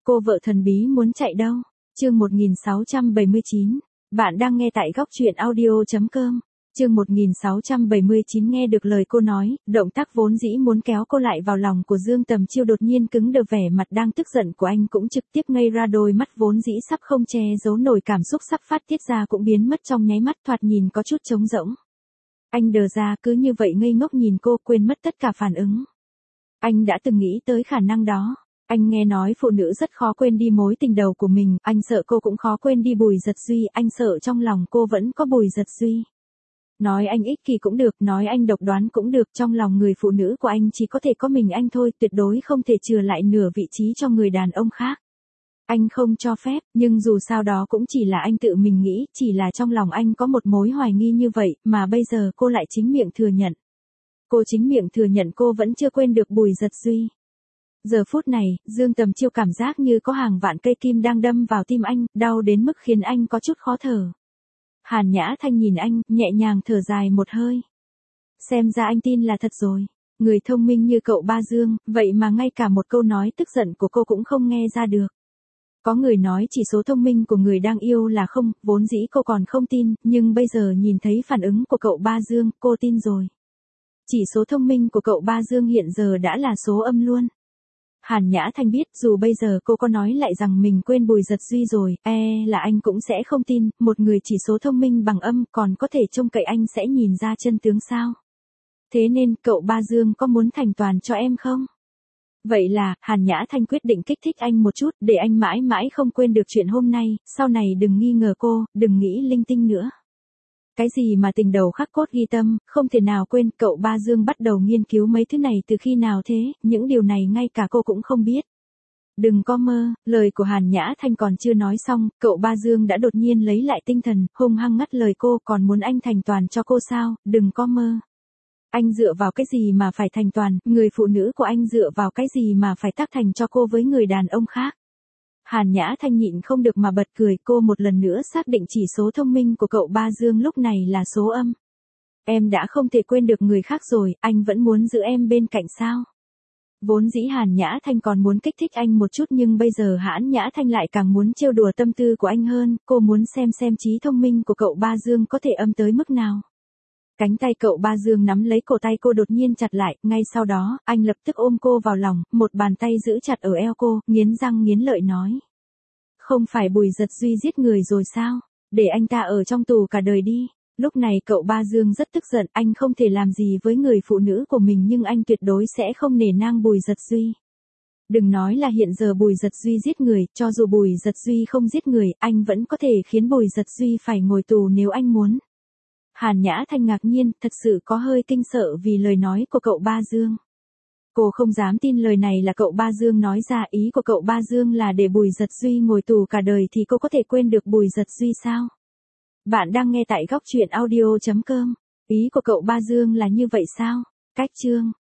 Cô vợ thần bí muốn chạy đâu? Chương 1679. Bạn đang nghe tại góc truyện audio.com. Chương 1679 nghe được lời cô nói, động tác vốn dĩ muốn kéo cô lại vào lòng của Dương Tầm Chiêu đột nhiên cứng đờ, vẻ mặt đang tức giận của anh cũng trực tiếp ngây ra, đôi mắt vốn dĩ sắp không che giấu nổi cảm xúc sắp phát tiết ra cũng biến mất trong nháy mắt, thoạt nhìn có chút trống rỗng. Anh đờ ra cứ như vậy ngây ngốc nhìn cô, quên mất tất cả phản ứng. Anh đã từng nghĩ tới khả năng đó. Anh nghe nói phụ nữ rất khó quên đi mối tình đầu của mình, anh sợ cô cũng khó quên đi Bùi Giật Duy, anh sợ trong lòng cô vẫn có Bùi Giật Duy. Nói anh ích kỷ cũng được, nói anh độc đoán cũng được, trong lòng người phụ nữ của anh chỉ có thể có mình anh thôi, tuyệt đối không thể chừa lại nửa vị trí cho người đàn ông khác. Anh không cho phép, nhưng dù sao đó cũng chỉ là anh tự mình nghĩ, chỉ là trong lòng anh có một mối hoài nghi như vậy, mà bây giờ cô lại chính miệng thừa nhận. Cô chính miệng thừa nhận cô vẫn chưa quên được Bùi Giật Duy. Giờ phút này, Dương Tầm Chiêu cảm giác như có hàng vạn cây kim đang đâm vào tim anh, đau đến mức khiến anh có chút khó thở. Hàn Nhã Thanh nhìn anh, nhẹ nhàng thở dài một hơi. Xem ra anh tin là thật rồi. Người thông minh như cậu Ba Dương, vậy mà ngay cả một câu nói tức giận của cô cũng không nghe ra được. Có người nói chỉ số thông minh của người đang yêu là không, vốn dĩ cô còn không tin, nhưng bây giờ nhìn thấy phản ứng của cậu Ba Dương, cô tin rồi. Chỉ số thông minh của cậu Ba Dương hiện giờ đã là số âm luôn. Hàn Nhã Thanh biết dù bây giờ cô có nói lại rằng mình quên Bùi Giật Duy rồi, là anh cũng sẽ không tin, một người chỉ số thông minh bằng âm còn có thể trông cậy anh sẽ nhìn ra chân tướng sao. Thế nên cậu Ba Dương có muốn thành toàn cho em không? Vậy là, Hàn Nhã Thanh quyết định kích thích anh một chút để anh mãi mãi không quên được chuyện hôm nay, sau này đừng nghi ngờ cô, đừng nghĩ linh tinh nữa. Cái gì mà tình đầu khắc cốt ghi tâm, không thể nào quên, cậu Ba Dương bắt đầu nghiên cứu mấy thứ này từ khi nào thế, những điều này ngay cả cô cũng không biết. Đừng có mơ, lời của Hàn Nhã Thanh còn chưa nói xong, cậu Ba Dương đã đột nhiên lấy lại tinh thần, hung hăng ngắt lời cô, còn muốn anh thành toàn cho cô sao, đừng có mơ. Anh dựa vào cái gì mà phải thành toàn, người phụ nữ của anh dựa vào cái gì mà phải tác thành cho cô với người đàn ông khác. Hàn Nhã Thanh nhịn không được mà bật cười, cô một lần nữa xác định chỉ số thông minh của cậu Ba Dương lúc này là số âm. Em đã không thể quên được người khác rồi, anh vẫn muốn giữ em bên cạnh sao? Vốn dĩ Hàn Nhã Thanh còn muốn kích thích anh một chút nhưng bây giờ Hàn Nhã Thanh lại càng muốn trêu đùa tâm tư của anh hơn, cô muốn xem trí thông minh của cậu Ba Dương có thể âm tới mức nào. Cánh tay cậu Ba Dương nắm lấy cổ tay cô đột nhiên chặt lại, ngay sau đó, anh lập tức ôm cô vào lòng, một bàn tay giữ chặt ở eo cô, nghiến răng nghiến lợi nói. Không phải Bùi Giật Duy giết người rồi sao? Để anh ta ở trong tù cả đời đi. Lúc này cậu Ba Dương rất tức giận, anh không thể làm gì với người phụ nữ của mình nhưng anh tuyệt đối sẽ không nể nang Bùi Giật Duy. Đừng nói là hiện giờ Bùi Giật Duy giết người, cho dù Bùi Giật Duy không giết người, anh vẫn có thể khiến Bùi Giật Duy phải ngồi tù nếu anh muốn. Hàn Nhã Thanh ngạc nhiên, thật sự có hơi kinh sợ vì lời nói của cậu Ba Dương. Cô không dám tin lời này là cậu Ba Dương nói ra, ý của cậu Ba Dương là để Bùi Giật Duy ngồi tù cả đời thì cô có thể quên được Bùi Giật Duy sao? Bạn đang nghe tại góc truyện audio.com. Ý của cậu Ba Dương là như vậy sao? Cách chương